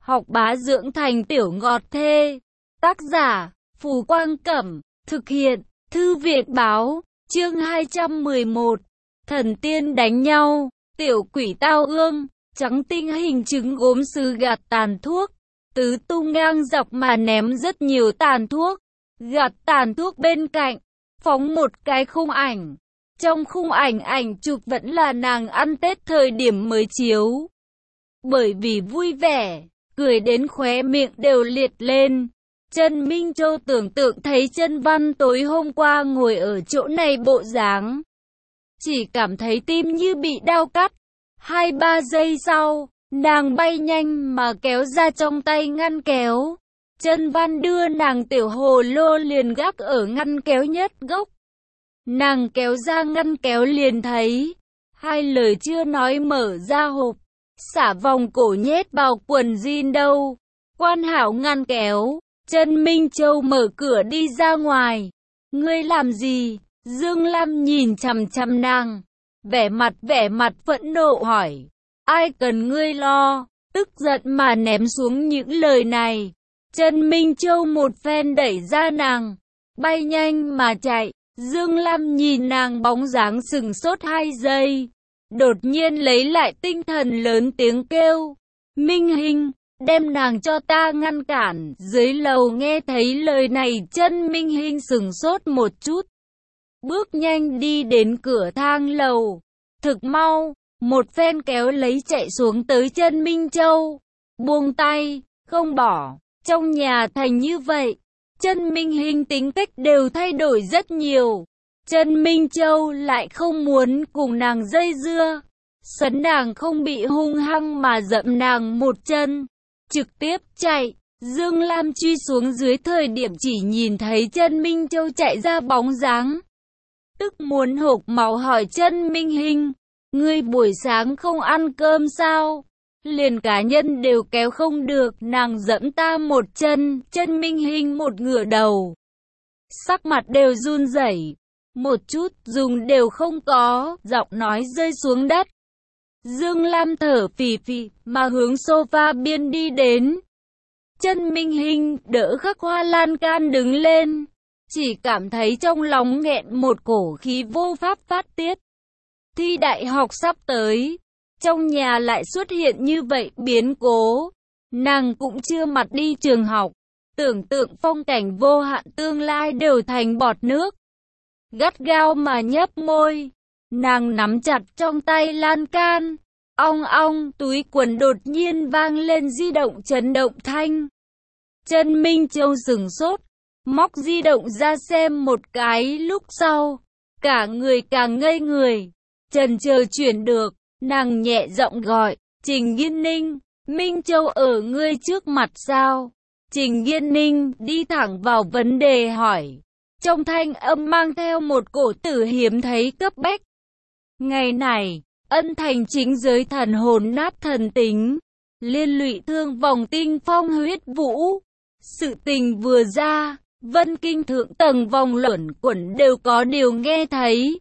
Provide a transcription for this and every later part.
học bá dưỡng thành tiểu ngọt thê. Tác giả, Phù Quang Cẩm, thực hiện, Thư viện Báo, chương 211. Thần tiên đánh nhau, tiểu quỷ tao ương, trắng tinh hình trứng gốm sứ gạt tàn thuốc, tứ tung ngang dọc mà ném rất nhiều tàn thuốc, gạt tàn thuốc bên cạnh, phóng một cái khung ảnh. Trong khung ảnh ảnh chụp vẫn là nàng ăn Tết thời điểm mới chiếu. Bởi vì vui vẻ, cười đến khóe miệng đều liệt lên. Trần Minh Châu tưởng tượng thấy Chân Văn tối hôm qua ngồi ở chỗ này bộ dáng, chỉ cảm thấy tim như bị đau cắt. 2-3 giây sau, nàng bay nhanh mà kéo ra trong tay ngăn kéo. Chân Văn đưa nàng tiểu hồ lô liền gác ở ngăn kéo nhất gốc. Nàng kéo ra ngăn kéo liền thấy, hai lời chưa nói mở ra hộp, xả vòng cổ nhét vào quần jean đâu. Quan hảo ngăn kéo, Trần Minh Châu mở cửa đi ra ngoài. Ngươi làm gì? Dương Lam nhìn chằm chằm nàng, vẻ mặt phẫn nộ hỏi. Ai cần ngươi lo? Tức giận mà ném xuống những lời này. Trần Minh Châu một phen đẩy ra nàng, bay nhanh mà chạy. Dương Lam nhìn nàng bóng dáng sừng sốt 2 giây, đột nhiên lấy lại tinh thần lớn tiếng kêu. Minh Hinh, đem nàng cho ta ngăn cản. Dưới lầu nghe thấy lời này chân Minh Hinh sừng sốt một chút, bước nhanh đi đến cửa thang lầu. Thực mau, một phen kéo lấy chạy xuống tới chân Minh Châu. Buông tay, không bỏ, trong nhà thành như vậy. Chân Minh Hinh tính cách đều thay đổi rất nhiều. Chân Minh Châu lại không muốn cùng nàng dây dưa, sấn nàng không bị hung hăng mà dậm nàng một chân, trực tiếp chạy. Dương Lam truy xuống dưới thời điểm chỉ nhìn thấy Chân Minh Châu chạy ra bóng dáng, tức muốn hộc máu hỏi Chân Minh Hinh, ngươi buổi sáng không ăn cơm sao? Liền cá nhân đều kéo không được, nàng dẫm ta một chân. Chân Minh Hinh một ngửa đầu, sắc mặt đều run rẩy, một chút dùng đều không có, giọng nói rơi xuống đất. Dương Lam thở phì phì mà hướng sofa biên đi đến. Chân Minh Hinh đỡ khắc hoa lan can đứng lên, chỉ cảm thấy trong lòng nghẹn một cổ khí vô pháp phát tiết. Thi đại học sắp tới, trong nhà lại xuất hiện như vậy biến cố, nàng cũng chưa mặt đi trường học, tưởng tượng phong cảnh vô hạn tương lai đều thành bọt nước. Gắt gao mà nhấp môi, nàng nắm chặt trong tay lan can, ong ong, túi quần đột nhiên vang lên di động chấn động thanh. Chân Minh Châu sửng sốt, móc di động ra xem một cái, lúc sau, cả người càng ngây người, chần chờ chuyển được. Nàng nhẹ giọng gọi, Trình Nghiên Ninh. Minh Châu ở ngươi trước mặt sao? Trình Nghiên Ninh đi thẳng vào vấn đề hỏi, trong thanh âm mang theo một cổ tử hiếm thấy cấp bách. Ngày này, Ân Thành chính giới thần hồn nát thần tính, liên lụy thương vòng tinh phong huyết vũ. Sự tình vừa ra, Vân Kinh thượng tầng vòng luẩn quẩn đều có điều nghe thấy.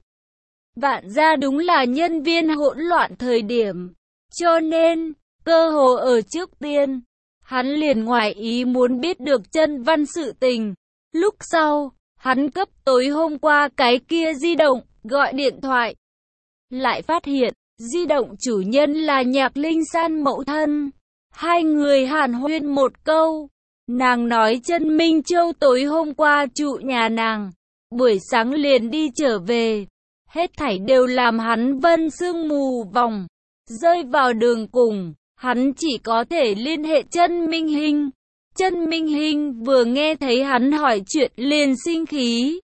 Vạn gia đúng là nhân viên hỗn loạn thời điểm, cho nên, cơ hồ ở trước tiên, hắn liền ngoài ý muốn biết được Chân Văn sự tình. Lúc sau, hắn cấp tối hôm qua cái kia di động, gọi điện thoại. Lại phát hiện, di động chủ nhân là Nhạc Linh San mẫu thân. Hai người hàn huyên một câu. Nàng nói Chân Minh Châu tối hôm qua trụ nhà nàng, buổi sáng liền đi trở về. Hết thảy đều làm hắn vân sương mù vòng, rơi vào đường cùng, hắn chỉ có thể liên hệ Chân Minh Hinh. Chân Minh Hinh vừa nghe thấy hắn hỏi chuyện liền sinh khí.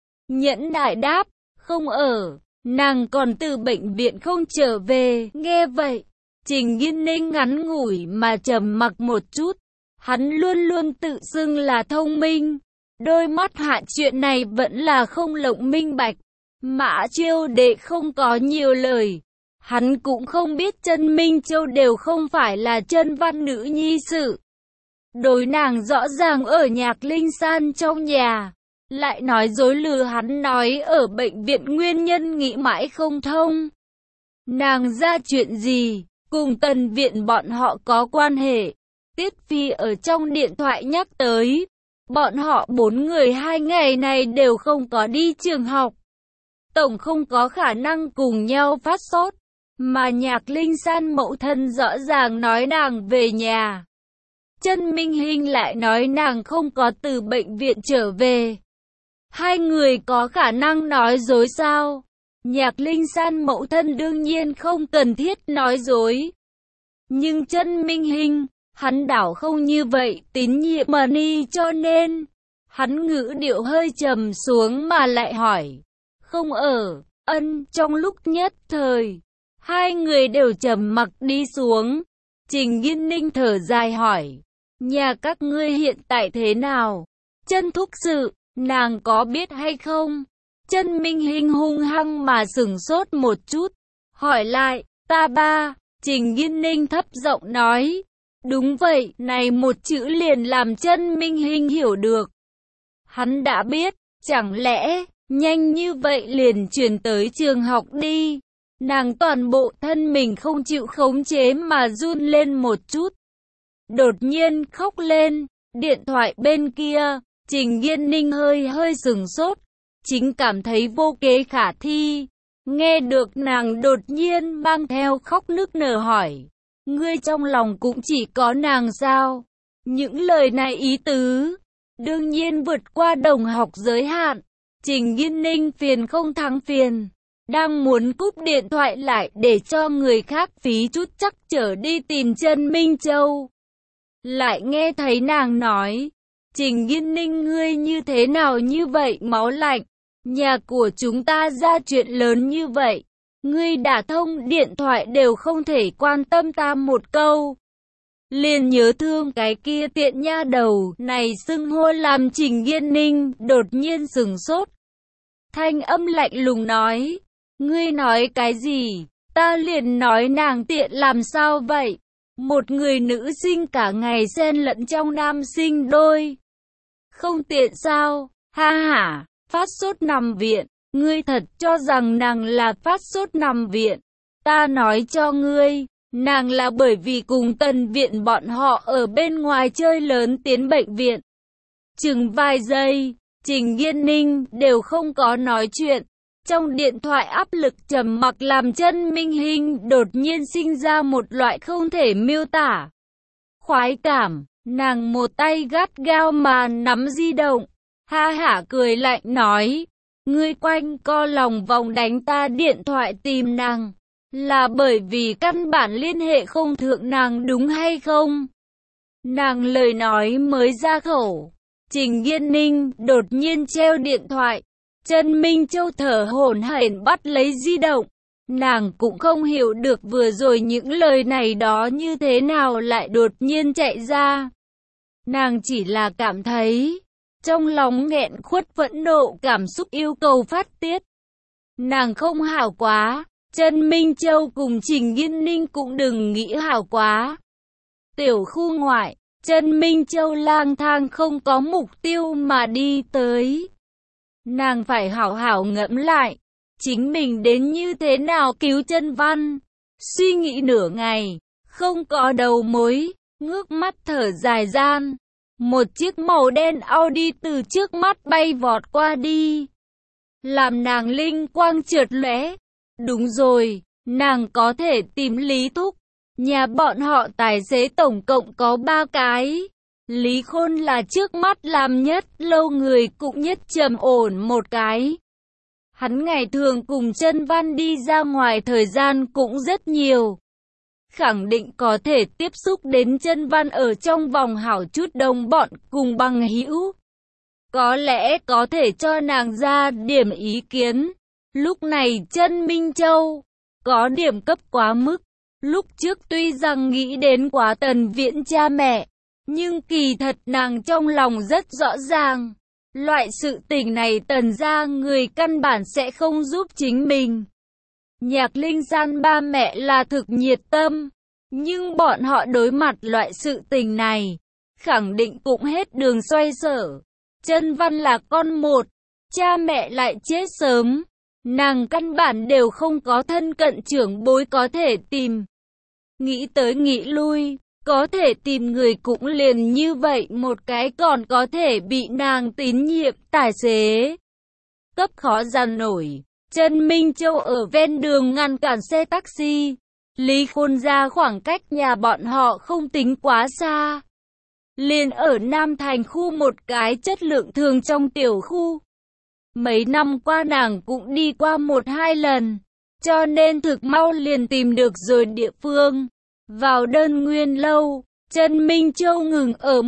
Nhẫn đại đáp, không ở, nàng còn từ bệnh viện không trở về. Nghe vậy, Trình Nghiên Ninh ngắn ngủi mà trầm mặc một chút, hắn luôn luôn tự xưng là thông minh, đôi mắt hạ chuyện này vẫn là không lộng minh bạch. Mã Chiêu Đệ không có nhiều lời, hắn cũng không biết Chân Minh Châu đều không phải là Chân Văn nữ nhi sự. Đối nàng rõ ràng ở Nhạc Linh San trong nhà, lại nói dối lừa hắn nói ở bệnh viện nguyên nhân nghĩ mãi không thông. Nàng ra chuyện gì, cùng Tần viện bọn họ có quan hệ, Tiết Phi ở trong điện thoại nhắc tới, bọn họ 4 người 2 ngày này đều không có đi trường học. Tổng không có khả năng cùng nhau phát sốt, mà Nhạc Linh San mẫu thân rõ ràng nói nàng về nhà. Chân Minh Hinh lại nói nàng không có từ bệnh viện trở về. Hai người có khả năng nói dối sao? Nhạc Linh San mẫu thân đương nhiên không cần thiết nói dối. Nhưng Chân Minh Hinh, hắn đảo không như vậy tín nhiệm Mani, cho nên hắn ngữ điệu hơi trầm xuống mà lại hỏi. Không ở. Trong lúc nhất thời, hai người đều trầm mặc đi xuống. Trình Nghiên Ninh thở dài hỏi, nhà các ngươi hiện tại thế nào? Chân thúc sự, nàng có biết hay không? Chân Minh Hinh hung hăng mà sửng sốt một chút, hỏi lại, ta ba. Trình Nghiên Ninh thấp giọng nói, đúng vậy. Này một chữ liền làm Chân Minh Hinh hiểu được. Hắn đã biết, chẳng lẽ nhanh như vậy liền chuyển tới trường học đi? Nàng toàn bộ thân mình không chịu khống chế mà run lên một chút, đột nhiên khóc lên. Điện thoại bên kia, Trình Nghiên Ninh hơi sửng sốt, chính cảm thấy vô kế khả thi. Nghe được nàng đột nhiên mang theo khóc nức nở hỏi, ngươi trong lòng cũng chỉ có nàng sao? Những lời này ý tứ đương nhiên vượt qua đồng học giới hạn. Trình Nghiên Ninh phiền không thắng phiền, đang muốn cúp điện thoại lại để cho người khác phí chút chắc trở đi tìm Chân Minh Châu. Lại nghe thấy nàng nói, Trình Nghiên Ninh ngươi như thế nào như vậy máu lạnh? Nhà của chúng ta ra chuyện lớn như vậy, ngươi đã thông điện thoại đều không thể quan tâm ta một câu. Liền nhớ thương cái kia tiện nha đầu này xưng hô làm Trình Nghiên Ninh đột nhiên sửng sốt. Thanh âm lạnh lùng nói, ngươi nói cái gì? Ta liền nói nàng tiện làm sao vậy? Một người nữ sinh cả ngày xen lẫn trong nam sinh đôi. Không tiện sao? Ha ha, phát sốt nằm viện. Ngươi thật cho rằng nàng là phát sốt nằm viện? Ta nói cho ngươi, nàng là bởi vì cùng Tần Viện bọn họ ở bên ngoài chơi lớn tiến bệnh viện. Chừng vài giây, Trình Nghiên Ninh đều không có nói chuyện. Trong điện thoại áp lực trầm mặc làm Chân Minh Hinh đột nhiên sinh ra một loại không thể miêu tả khoái cảm. Nàng một tay gắt gao mà nắm di động, ha hả cười lạnh nói, ngươi quanh co lòng vòng đánh ta điện thoại tìm nàng, là bởi vì căn bản liên hệ không thượng nàng đúng hay không? Nàng lời nói mới ra khẩu, Trình Nghiên Ninh đột nhiên treo điện thoại. Chân Minh Châu thở hổn hển bắt lấy di động. Nàng cũng không hiểu được vừa rồi những lời này đó như thế nào lại đột nhiên chạy ra. Nàng chỉ là cảm thấy trong lòng nghẹn khuất phẫn nộ cảm xúc yêu cầu phát tiết. Nàng không hảo quá, Chân Minh Châu cùng Trình Nghiên Ninh cũng đừng nghĩ hảo quá. Tiểu khu ngoại, Chân Minh Châu lang thang không có mục tiêu mà đi tới. Nàng phải hảo hảo ngẫm lại, chính mình đến như thế nào cứu Chân Văn. Suy nghĩ nửa ngày, không có đầu mối, ngước mắt thở dài gian. Một chiếc màu đen Audi từ trước mắt bay vọt qua đi, làm nàng linh quang chợt lóe. Đúng rồi, nàng có thể tìm Lý Thúc. Nhà bọn họ tài xế tổng cộng có 3 cái. Lý Khôn là trước mắt làm nhất lâu người cũng nhất trầm ổn một cái. Hắn ngày thường cùng Chân Văn đi ra ngoài thời gian cũng rất nhiều. Khẳng định có thể tiếp xúc đến Chân Văn ở trong vòng hảo chút đồng bọn cùng bằng hữu. Có lẽ có thể cho nàng ra điểm ý kiến. Lúc này Chân Minh Châu có điểm cấp quá mức. Lúc trước tuy rằng nghĩ đến quá Tần Viễn cha mẹ, nhưng kỳ thật nàng trong lòng rất rõ ràng. Loại sự tình này Tần gia người căn bản sẽ không giúp chính mình. Nhạc Linh San ba mẹ là thực nhiệt tâm, nhưng bọn họ đối mặt loại sự tình này, khẳng định cũng hết đường xoay sở. Chân Văn là con một, cha mẹ lại chết sớm, nàng căn bản đều không có thân cận trưởng bối có thể tìm. Nghĩ tới nghĩ lui, Có thể tìm người cũng liền như vậy một cái, còn có thể bị nàng tín nhiệm. Tài xế cấp khó dằn nổi. Trần Minh Châu ở ven đường ngăn cản xe taxi. Lý Khôn ra khoảng cách nhà bọn họ không tính quá xa. Liền ở Nam Thành khu một cái chất lượng thường trong tiểu khu. Mấy năm qua nàng cũng đi qua 1-2 lần, cho nên thực mau liền tìm được rồi địa phương. Vào đơn nguyên lâu, Trần Minh Châu ngừng ở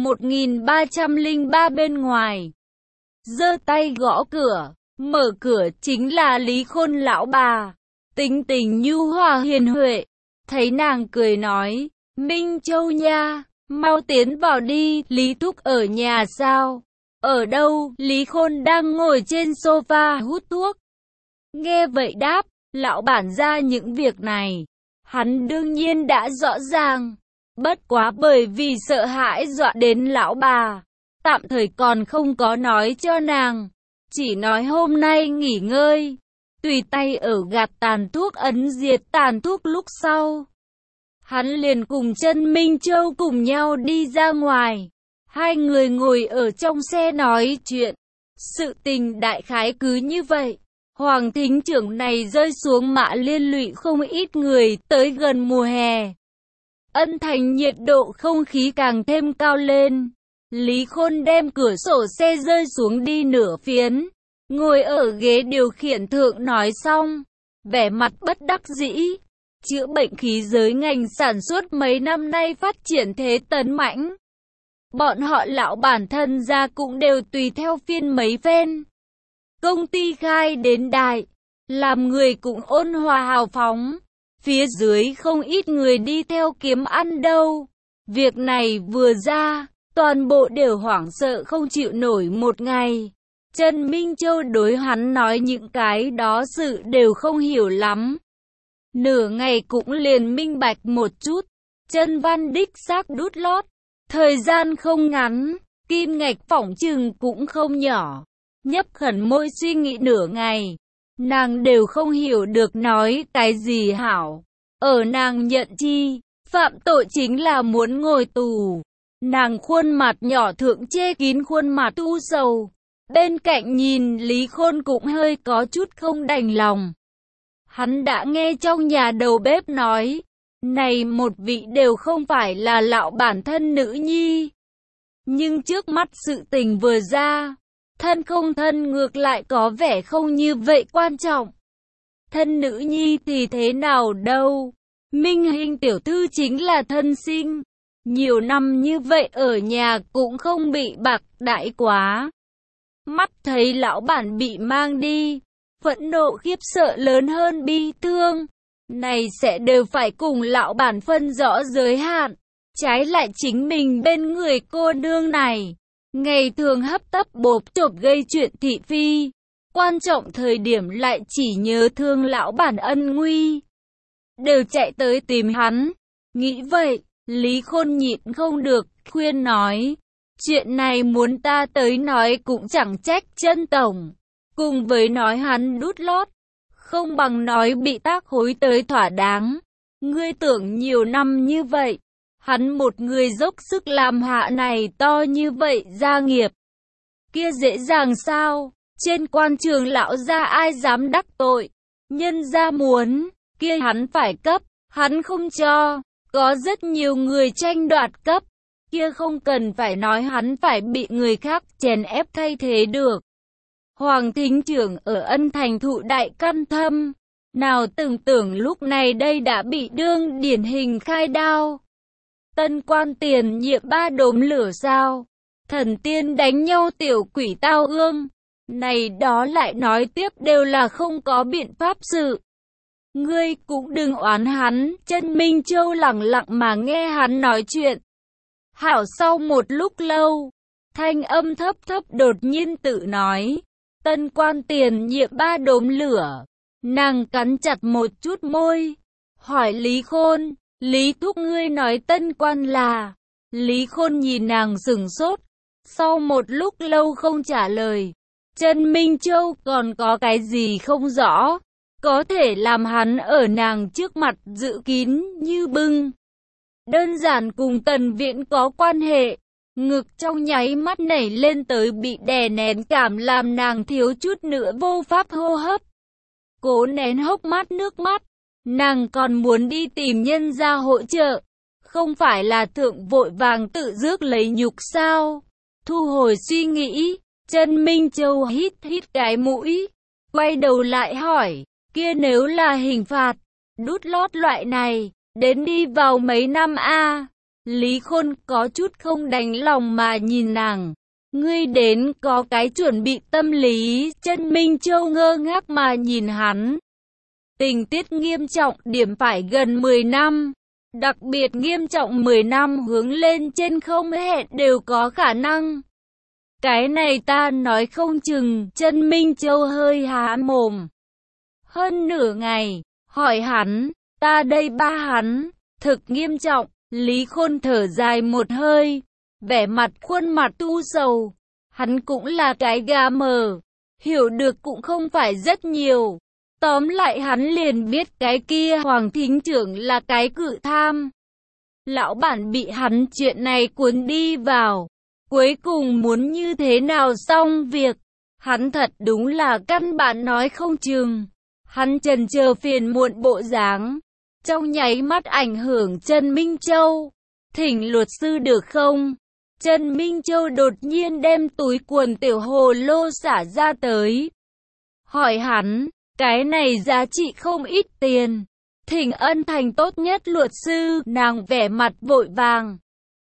1303 bên ngoài. Giơ tay gõ cửa, mở cửa chính là Lý Khôn lão bà. Tính tình nhu hòa hiền huệ, thấy nàng cười nói, Minh Châu nha, mau tiến vào đi. Lý Thúc ở nhà sao? Ở đâu? Lý Khôn đang ngồi trên sofa hút thuốc. Nghe vậy đáp, lão bản ra những việc này, hắn đương nhiên đã rõ ràng. Bất quá bởi vì sợ hãi dọa đến lão bà, tạm thời còn không có nói cho nàng. Chỉ nói hôm nay nghỉ ngơi, tùy tay ở gạt tàn thuốc ấn diệt tàn thuốc lúc sau. Hắn liền cùng Trần Minh Châu cùng nhau đi ra ngoài. Hai người ngồi ở trong xe nói chuyện. Sự tình đại khái cứ như vậy. Hoàng thính trưởng này rơi xuống mạ liên lụy không ít người. Tới gần mùa hè, Ân Thành nhiệt độ không khí càng thêm cao lên. Lý Khôn đem cửa sổ xe rơi xuống đi nửa phiến, ngồi ở ghế điều khiển thượng nói xong, vẻ mặt bất đắc dĩ. Chữa bệnh khí giới ngành sản xuất mấy năm nay phát triển thế tấn mãnh. Bọn họ lão bản thân ra cũng đều tùy theo phiên mấy phen. Công ty khai đến đại, làm người cũng ôn hòa hào phóng. Phía dưới không ít người đi theo kiếm ăn đâu. Việc này vừa ra, toàn bộ đều hoảng sợ không chịu nổi một ngày. Trần Minh Châu đối hắn nói những cái đó sự đều không hiểu lắm. Nửa ngày cũng liền minh bạch một chút. Trần Văn đích xác đút lót. Thời gian không ngắn, kim ngạch phỏng chừng cũng không nhỏ. Nhấp khẩn môi suy nghĩ nửa ngày. Nàng đều không hiểu được nói cái gì hảo. Ở nàng nhận chi, phạm tội chính là muốn ngồi tù. Nàng khuôn mặt nhỏ thượng che kín khuôn mặt u sầu. Bên cạnh nhìn Lý Khôn cũng hơi có chút không đành lòng. Hắn đã nghe trong nhà đầu bếp nói, này một vị đều không phải là lão bản thân nữ nhi. Nhưng trước mắt sự tình vừa ra, thân không thân ngược lại có vẻ không như vậy quan trọng. Thân nữ nhi thì thế nào đâu, Minh Hình tiểu thư chính là thân sinh. Nhiều năm như vậy ở nhà cũng không bị bạc đãi quá. Mắt thấy lão bản bị mang đi, phẫn nộ khiếp sợ lớn hơn bi thương. Này sẽ đều phải cùng lão bản phân rõ giới hạn. Trái lại chính mình bên người cô nương này, ngày thường hấp tấp bộp chộp gây chuyện thị phi. Quan trọng thời điểm lại chỉ nhớ thương lão bản ân nguy, đều chạy tới tìm hắn. Nghĩ vậy, Lý Khôn nhịn không được, khuyên nói, chuyện này muốn ta tới nói cũng chẳng trách Trân tổng. Cùng với nói hắn đút lót, không bằng nói bị tác hối tới thỏa đáng. Ngươi tưởng nhiều năm như vậy, hắn một người dốc sức làm hạ này to như vậy gia nghiệp, kia dễ dàng sao? Trên quan trường lão gia ai dám đắc tội? Nhân gia muốn, kia hắn phải cấp, hắn không cho. Có rất nhiều người tranh đoạt cấp, kia không cần phải nói hắn phải bị người khác chèn ép thay thế được. Hoàng thính trưởng ở Ân Thành thụ đại căn thâm, nào từng tưởng lúc này đây đã bị đương điển hình khai đao. Tân quan tiền nhiệm 3 đốm lửa sao? Thần tiên đánh nhau tiểu quỷ tao ương. Này đó lại nói tiếp đều là không có biện pháp sự. Ngươi cũng đừng oán hắn. Trần Minh Châu lặng lặng mà nghe hắn nói chuyện. Hảo sau một lúc lâu, thanh âm thấp thấp đột nhiên tự nói. Tân quan tiền nhiệm 3 đốm lửa. Nàng cắn chặt một chút môi, hỏi Lý Khôn, Lý thúc ngươi nói tân quan là? Lý Khôn nhìn nàng sửng sốt, sau một lúc lâu không trả lời. Trần Minh Châu còn có cái gì không rõ, có thể làm hắn ở nàng trước mặt giữ kín như bưng. đơn giản cùng Tần Viễn có quan hệ. Ngực trong nháy mắt nảy lên tới bị đè nén cảm làm nàng thiếu chút nữa vô pháp hô hấp. Cố nén hốc mắt nước mắt, nàng còn muốn đi tìm nhân gia hỗ trợ. Không phải là thượng vội vàng tự rước lấy nhục sao? Thu hồi suy nghĩ, Trần Minh Châu hít hít cái mũi, quay đầu lại hỏi, kia nếu là hình phạt, đút lót loại này, đến đi vào mấy năm a? Lý Khôn có chút không đành lòng mà nhìn nàng. Ngươi đến có cái chuẩn bị tâm lý, Trần Minh Châu ngơ ngác mà nhìn hắn. Tình tiết nghiêm trọng điểm phải gần 10 năm. Đặc biệt nghiêm trọng 10 năm hướng lên trên không hẹn đều có khả năng. Cái này ta nói không chừng, Trần Minh Châu hơi há mồm. Hơn nửa ngày, hỏi hắn, ta đây ba hắn, thực nghiêm trọng, Lý Khôn thở dài một hơi, vẻ mặt khuôn mặt tu sầu. Hắn cũng là cái gà mờ, hiểu được cũng không phải rất nhiều. Tóm lại hắn liền biết cái kia Hoàng Thính Trưởng là cái cự tham. Lão bản bị hắn chuyện này cuốn đi vào. Cuối cùng muốn như thế nào xong việc. Hắn thật đúng là căn bản nói không chừng. Hắn chần chờ phiền muộn bộ dáng. Trong nháy mắt ảnh hưởng Trần Minh Châu. Thỉnh luật sư được không? Trần Minh Châu đột nhiên đem túi quần tiểu hồ lô xả ra tới. Hỏi hắn. Cái này giá trị không ít tiền. Thỉnh ân thành tốt nhất luật sư, nàng vẻ mặt vội vàng.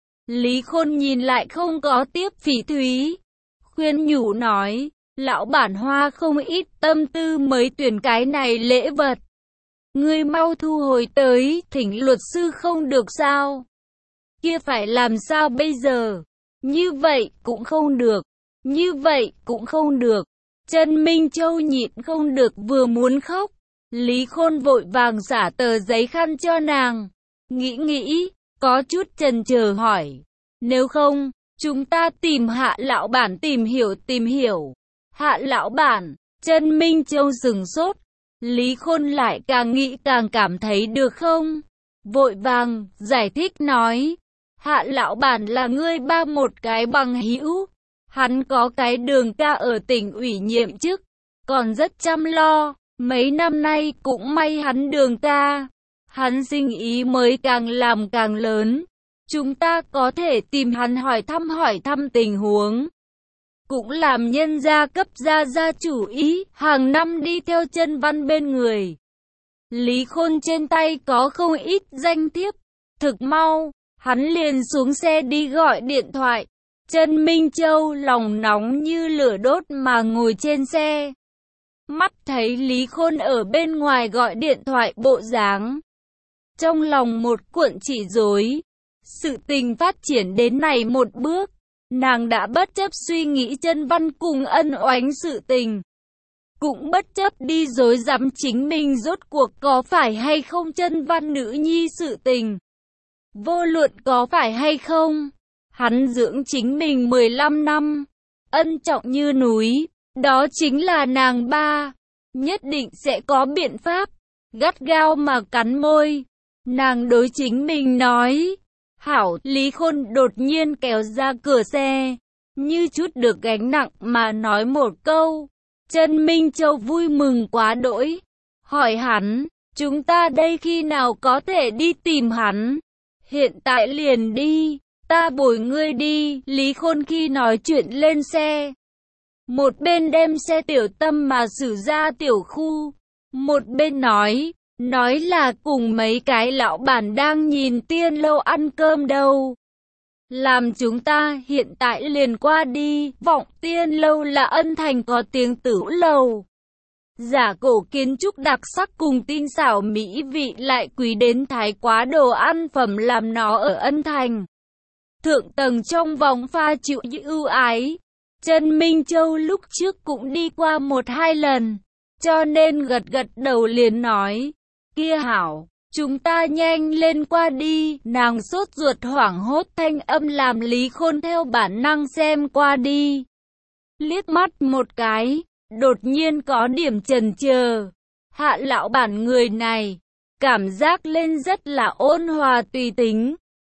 Lý Khôn nhìn lại không có tiếp Phỉ Thúy. Khuyên nhủ nói, lão bản hoa không ít tâm tư mới tuyển cái này lễ vật. Ngươi mau thu hồi tới, thỉnh luật sư không được sao? Kia phải làm sao bây giờ? Như vậy cũng không được. Như vậy cũng không được. Trần Minh Châu nhịn không được vừa muốn khóc. Lý Khôn vội vàng xả tờ giấy khăn cho nàng. Nghĩ, có chút chần chờ hỏi. Nếu không, chúng ta tìm Hạ lão bản tìm hiểu. Hạ lão bản, Trần Minh Châu sửng sốt. Lý Khôn lại càng nghĩ càng cảm thấy được không? Vội vàng, giải thích nói. Hạ lão bản là ngươi ba một cái bằng hữu. Hắn có cái đường ca ở tỉnh ủy nhiệm chức, còn rất chăm lo, mấy năm nay cũng may hắn đường ca. Hắn sinh ý mới càng làm càng lớn, chúng ta có thể tìm hắn hỏi thăm tình huống. Cũng làm nhân gia cấp gia chủ ý, hàng năm đi theo Chân Văn bên người. Lý Khôn trên tay có không ít danh thiếp, thực mau, hắn liền xuống xe đi gọi điện thoại. Trần Minh Châu lòng nóng như lửa đốt mà ngồi trên xe. Mắt thấy Lý Khôn ở bên ngoài gọi điện thoại bộ dáng. Trong lòng một cuộn chỉ rối. Sự tình phát triển đến này một bước. Nàng đã bất chấp suy nghĩ Chân Văn cùng ân oánh sự tình. Cũng bất chấp đi dối dám chính mình rốt cuộc có phải hay không Chân Văn nữ nhi sự tình. Vô luận có phải hay không. Hắn dưỡng chính mình 15 năm, ân trọng như núi, đó chính là nàng ba, nhất định sẽ có biện pháp, gắt gao mà cắn môi. Nàng đối chính mình nói, hảo. Lý Khôn đột nhiên kéo ra cửa xe, như chút được gánh nặng mà nói một câu. Trần Minh Châu vui mừng quá đỗi, hỏi hắn, chúng ta đây khi nào có thể đi tìm hắn? Hiện tại liền đi. Ta bồi ngươi đi, Lý Khôn khi nói chuyện lên xe. Một bên đem xe tiểu tâm mà xử ra tiểu khu. Một bên nói là cùng mấy cái lão bản đang nhìn Tiên Lâu ăn cơm đâu. Làm chúng ta hiện tại liền qua đi, Vọng Tiên Lâu là ân thành có tiếng tửu lầu. Giả cổ kiến trúc đặc sắc cùng tinh xảo mỹ vị lại quý đến thái quá đồ ăn phẩm làm nó ở ân thành. Thượng tầng trong vòng pha chịu ưu ái. Trần Minh Châu lúc trước cũng đi qua 1-2 lần, cho nên gật đầu liền nói, kia hảo, chúng ta nhanh lên qua đi. Nàng sốt ruột hoảng hốt thanh âm làm Lý Khôn theo bản năng xem qua đi. Liếc mắt một cái, đột nhiên có điểm chần chờ. Hạ lão bản người này, cảm giác lên rất là ôn hòa tùy tính.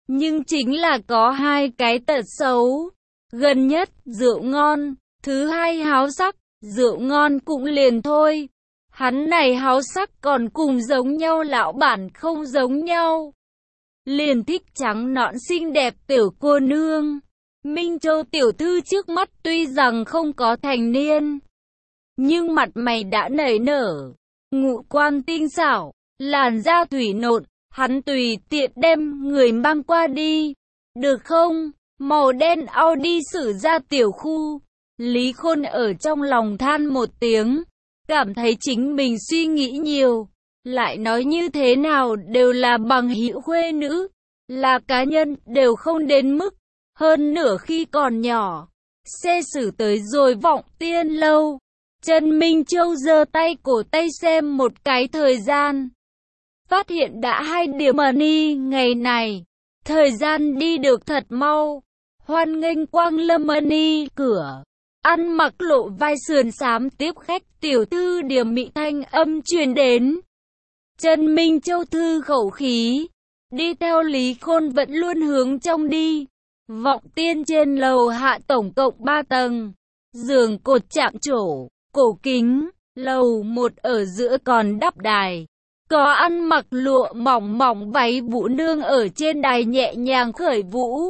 Nhưng chính là có hai cái tật xấu. Gần nhất, rượu ngon. Thứ hai háo sắc, rượu ngon cũng liền thôi. Hắn này háo sắc còn cùng giống nhau, lão bản không giống nhau. Liền thích trắng nõn xinh đẹp tiểu cô nương. Minh Châu tiểu thư trước mắt tuy rằng không có thành niên, nhưng mặt mày đã nảy nở, ngũ quan tinh xảo, làn da thủy nộn, hắn tùy tiện đem người mang qua đi. Được không? Màu đen Audi xử ra tiểu khu. Lý Khôn ở trong lòng than một tiếng, cảm thấy chính mình suy nghĩ nhiều. Lại nói như thế nào đều là bằng hữu khuê nữ, là cá nhân đều không đến mức. Hơn nửa khi còn nhỏ, xe xử tới rồi Vọng Tiên lâu. Trần Minh Châu giơ tay cổ tay xem một cái thời gian. Phát hiện đã 2 điểm money ngày này. Thời gian đi được thật mau. Hoan nghênh Quang Lâm money cửa. Ăn mặc lộ vai sườn xám tiếp khách tiểu thư Điểm Mị thanh âm truyền đến. Trần Minh Châu thư khẩu khí. Đi theo Lý Khôn vẫn luôn hướng trong đi. Vọng Tiên trên lầu hạ tổng cộng 3 tầng. Giường cột chạm trổ, cổ kính. Lầu 1 ở giữa còn đắp đài. Có ăn mặc lụa mỏng mỏng váy vũ nương ở trên đài nhẹ nhàng khởi vũ.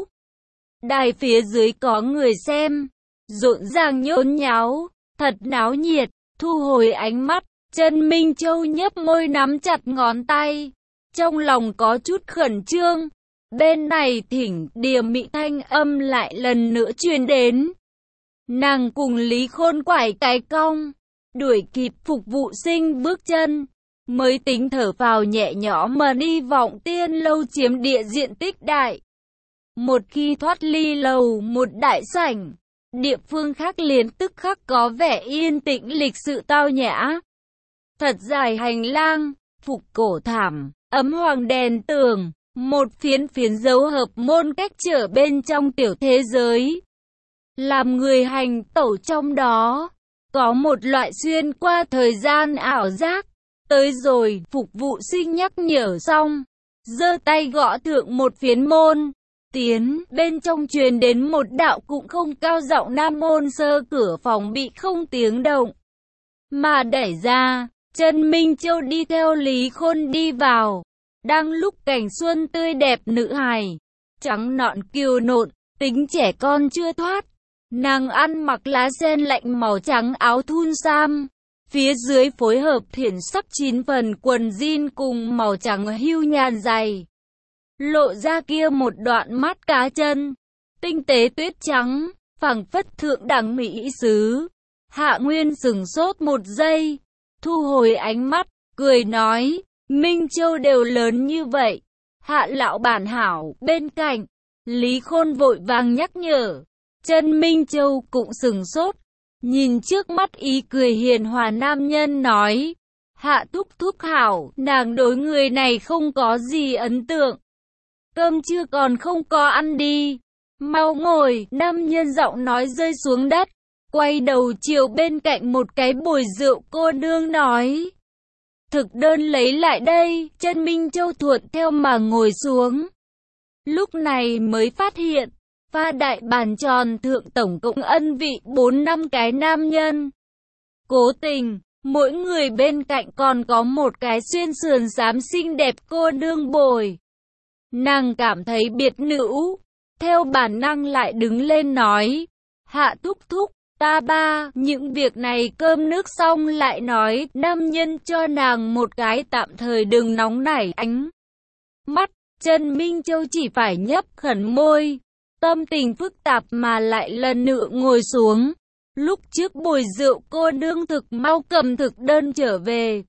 Đài phía dưới có người xem. Rộn ràng nhốn nháo, thật náo nhiệt. Thu hồi ánh mắt, Trần Minh Châu nhấp môi nắm chặt ngón tay. Trong lòng có chút khẩn trương. Bên này thỉnh Điểm Mị thanh âm lại lần nữa truyền đến. Nàng cùng Lý Khôn quải cái cong, đuổi kịp phục vụ sinh bước chân, mới tính thở vào nhẹ nhõm mà đi. Vọng Tiên lâu chiếm địa diện tích đại. Một khi thoát ly lầu một đại sảnh, địa phương khác liền tức khắc có vẻ yên tĩnh lịch sự tao nhã. Thật dài hành lang, phục cổ thảm, ấm hoàng đèn tường. Một phiến phiến dấu hợp môn cách trở bên trong tiểu thế giới. Làm người hành tẩu trong đó, có một loại xuyên qua thời gian ảo giác. Tới rồi, phục vụ sinh nhắc nhở xong, giơ tay gõ thượng một phiến môn. Tiến, bên trong truyền đến một đạo cũng không cao giọng nam môn sơ cửa phòng bị không tiếng động mà đẩy ra. Trần Minh Châu đi theo Lý Khôn đi vào. Đang lúc cảnh xuân tươi đẹp nữ hài, trắng nõn kiều nộn, tính trẻ con chưa thoát. Nàng ăn mặc lá sen lạnh màu trắng áo thun sam, phía dưới phối hợp thiển sắc 9 phần quần jean cùng màu trắng hưu nhàn dày. Lộ ra kia một đoạn mắt cá chân, tinh tế tuyết trắng, phảng phất thượng đẳng mỹ sứ. Hạ Nguyên sửng sốt một giây, thu hồi ánh mắt, cười nói. Minh Châu đều lớn như vậy. Hạ lão bản hảo. Bên cạnh, Lý Khôn vội vàng nhắc nhở. Trần Minh Châu cũng sửng sốt. Nhìn trước mắt ý cười hiền hòa nam nhân nói. Hạ thúc thúc hảo. Nàng đối người này không có gì ấn tượng. Cơm chưa còn không có ăn đi. Mau ngồi. Nam nhân giọng nói rơi xuống đất. Quay đầu chiều bên cạnh một cái bồi rượu cô nương nói. Thực đơn lấy lại đây. Trần Minh Châu thuận theo mà ngồi xuống. Lúc này mới phát hiện, pha đại bàn tròn thượng tổng cộng ân vị 4-5 cái nam nhân. Cố tình, mỗi người bên cạnh còn có một cái xuyên sườn xám xinh đẹp cô nương bồi. Nàng cảm thấy biệt nữ, theo bản năng lại đứng lên nói. Hạ thúc thúc. Ta ba, những việc này cơm nước xong lại nói. Nam nhân cho nàng một cái tạm thời đừng nóng nảy ánh mắt. Trần Minh Châu chỉ phải nhấp khẩn môi, tâm tình phức tạp mà lại lần nữa ngồi xuống. Lúc trước bồi rượu cô nương thực mau cầm thực đơn trở về.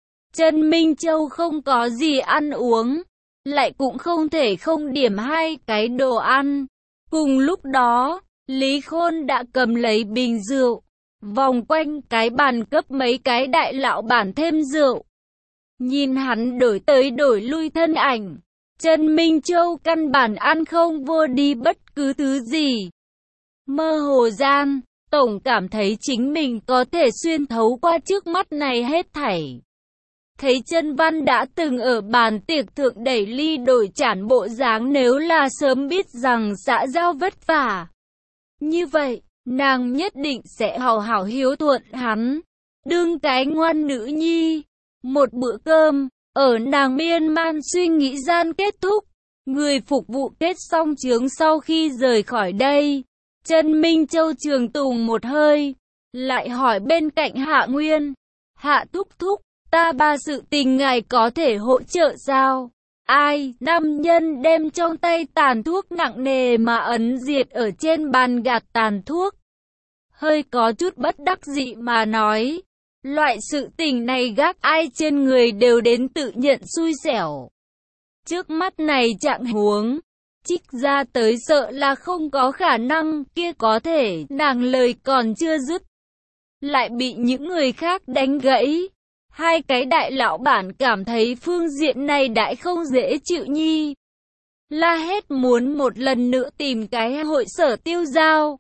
Trần Minh Châu không có gì ăn uống, lại cũng không thể không điểm 2 cái đồ ăn. Cùng lúc đó, Lý Khôn đã cầm lấy bình rượu, vòng quanh cái bàn cấp mấy cái đại lão bản thêm rượu. Nhìn hắn đổi tới đổi lui thân ảnh, Trần Minh Châu căn bản ăn không vô đi bất cứ thứ gì. Mơ hồ gian, tổng cảm thấy chính mình có thể xuyên thấu qua trước mắt này hết thảy. thấy Chân Văn đã từng ở bàn tiệc thượng đẩy ly đổi chản bộ dáng, nếu là sớm biết rằng xã giao vất vả như vậy, nàng nhất định sẽ hào hảo hiếu thuận hắn, đương cái ngoan nữ nhi. Một bữa cơm, ở nàng miên man suy nghĩ gian kết thúc, người phục vụ kết xong chướng sau khi rời khỏi đây. Chân Minh Châu trường tùng một hơi, lại hỏi bên cạnh Hạ Nguyên, Hạ thúc thúc, ta ba sự tình ngài có thể hỗ trợ sao? Ai? Nam nhân đem trong tay tàn thuốc nặng nề mà ấn diệt ở trên bàn gạt tàn thuốc, hơi có chút bất đắc dĩ mà nói, loại sự tình này gác ai trên người đều đến tự nhận xui xẻo. Trước mắt này trạng huống, trích ra tới sợ là không có khả năng, kia có thể, nàng lời còn chưa dứt, lại bị những người khác đánh gãy. Hai cái đại lão bản cảm thấy phương diện này đại không dễ chịu nhi, la hét muốn một lần nữa tìm cái hội sở tiêu dao.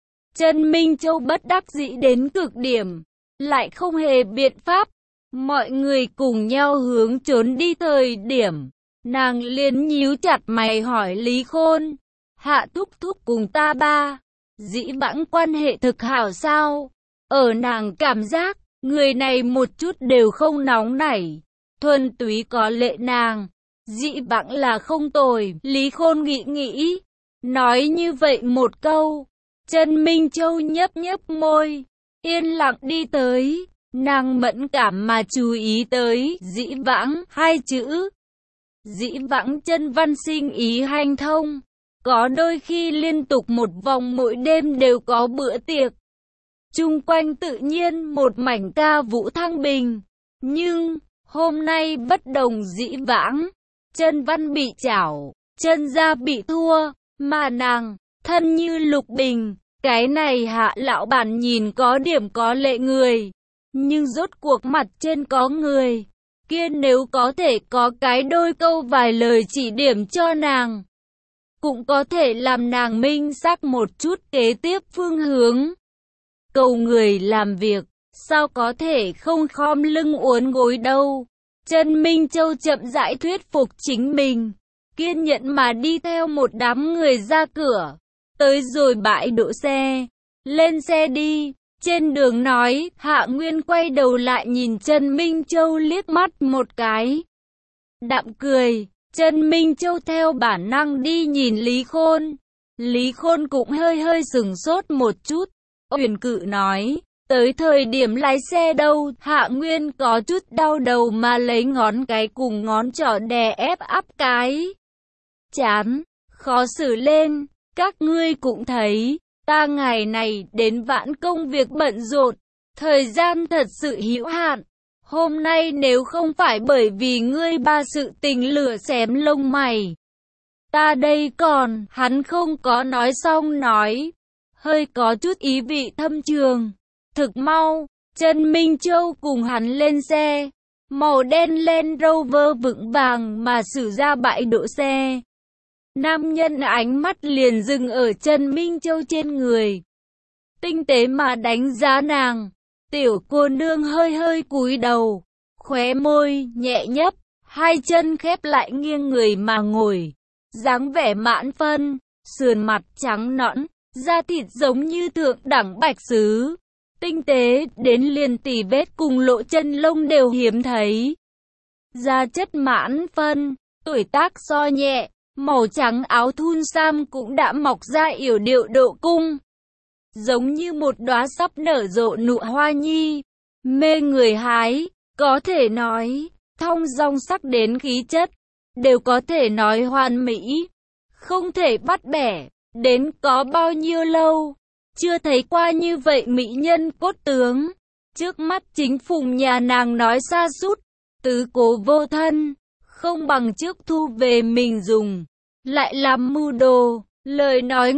Chân Minh Châu bất đắc dĩ đến cực điểm, lại không hề biện pháp. Mọi người cùng nhau hướng trốn đi thời điểm, nàng liền nhíu chặt mày hỏi Lý Khôn, Hạ thúc thúc cùng ta ba dĩ vãng quan hệ thực hảo sao? Ở nàng cảm giác, người này một chút đều không nóng nảy, thuần túy có lệ nàng, dĩ vãng là không tồi. Lý Khôn nghĩ nghĩ, nói như vậy một câu. Chân Minh Châu nhấp nhấp môi, yên lặng đi tới, nàng mẫn cảm mà chú ý tới dĩ vãng hai chữ. Dĩ vãng Chân Văn sinh ý hanh thông, có đôi khi liên tục một vòng mỗi đêm đều có bữa tiệc. Chung quanh tự nhiên một mảnh ca vũ thăng bình, nhưng hôm nay bất đồng. Dĩ vãng Chân Văn bị chảo, Chân gia bị thua, mà nàng thân như lục bình. Cái này Hạ lão bản nhìn có điểm có lệ người, nhưng rốt cuộc mặt trên có người, kia nếu có thể có cái đôi câu vài lời chỉ điểm cho nàng, cũng có thể làm nàng minh xác một chút kế tiếp phương hướng. Cầu người làm việc, sao có thể không khom lưng uốn gối đâu. Chân Minh Châu chậm rãi thuyết phục chính mình, kiên nhẫn mà đi theo một đám người ra cửa. Tới rồi bãi đỗ xe, lên xe đi. Trên đường nói, Hạ Nguyên quay đầu lại nhìn Chân Minh Châu liếc mắt một cái, đạm cười. Chân Minh Châu theo bản năng đi nhìn Lý Khôn. Lý Khôn cũng hơi sửng sốt một chút. Uyển Cự nói, tới thời điểm lái xe đâu? Hạ Nguyên có chút đau đầu mà lấy ngón cái cùng ngón trỏ đè ép áp cái chán, khó xử lên. Các ngươi cũng thấy, ta ngày này đến vãn công việc bận rộn, thời gian thật sự hữu hạn. Hôm nay nếu không phải bởi vì ngươi ba sự tình lửa xém lông mày, ta đây còn. Hắn không có nói xong nói, hơi có chút ý vị thâm trường. Thực mau, Chân Minh Châu cùng hắn lên xe, màu đen Land Rover vững vàng mà xử ra bãi đỗ xe. Nam nhân ánh mắt liền dừng ở Chân Minh Châu trên người, tinh tế mà đánh giá nàng. Tiểu cô nương hơi cúi đầu, khóe môi nhẹ nhấp, hai chân khép lại nghiêng người mà ngồi, dáng vẻ mãn phân, sườn mặt trắng nõn, da thịt giống như thượng đẳng bạch sứ, tinh tế đến liền tỉ vết cùng lỗ chân lông đều hiếm thấy. Da chất mãn phân, tuổi tác so nhẹ, màu trắng áo thun sam cũng đã mọc ra yểu điệu độ cung, giống như một đóa sắp nở rộ nụ hoa nhi, mê người hái. Có thể nói, thong dong sắc đến khí chất, đều có thể nói hoàn mỹ, không thể bắt bẻ. Đến có bao nhiêu lâu, chưa thấy qua như vậy mỹ nhân cốt tướng. Trước mắt chính phùng nhà nàng nói sa sút, tứ cố vô thân, không bằng trước thu về mình dùng, lại làm mưu đồ, lời nói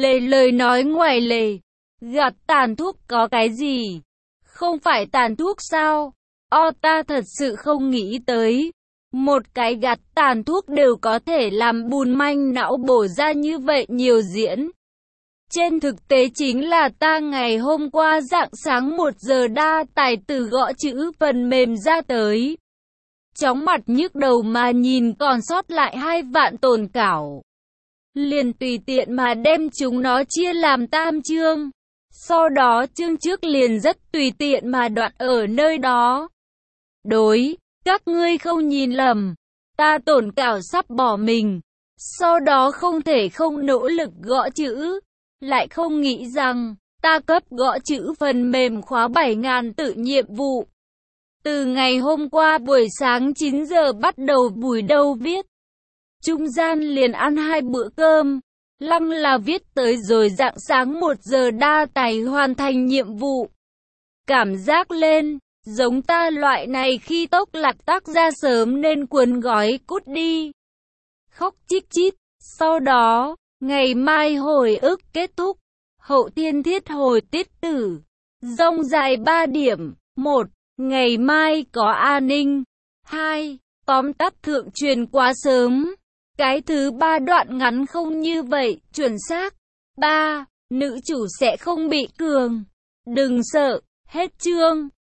ngoài lề. Gạt tàn thuốc có cái gì? Không phải tàn thuốc sao? Ta thật sự không nghĩ tới, một cái gạt tàn thuốc đều có thể làm bùn manh não bổ ra như vậy nhiều diễn. Trên thực tế chính là ta ngày hôm qua rạng sáng 1 giờ đa tài tử gõ chữ phần mềm ra tới. chóng mặt nhức đầu mà nhìn còn sót lại 2 vạn tồn cảo. Liền tùy tiện mà đem chúng nó chia làm tam chương. Sau đó chương trước liền rất tùy tiện mà đoạn ở nơi đó. Đối, các ngươi không nhìn lầm, ta tổn cảo sắp bỏ mình. Sau đó không thể không nỗ lực gõ chữ, lại không nghĩ rằng ta cấp gõ chữ phần mềm khóa 7.000 tự nhiệm vụ. Từ ngày hôm qua buổi sáng 9 giờ bắt đầu vùi đầu viết. Trung gian liền ăn 2 bữa cơm, lăng là viết tới rồi rạng sáng 1 giờ đa tài hoàn thành nhiệm vụ. Cảm giác lên, giống ta loại này khi tốc lạc tác ra sớm nên cuốn gói cút đi. Khóc chít chít, sau đó, ngày mai hồi ức kết thúc, hậu thiên thiết hồi tiết tử. Rông dài 3 điểm, 1. Ngày mai có an ninh. 2. Tóm tắt thượng truyền quá sớm. Cái thứ 3 đoạn ngắn không như vậy, chuẩn xác. 3. Nữ chủ sẽ không bị cường. Đừng sợ, hết chương.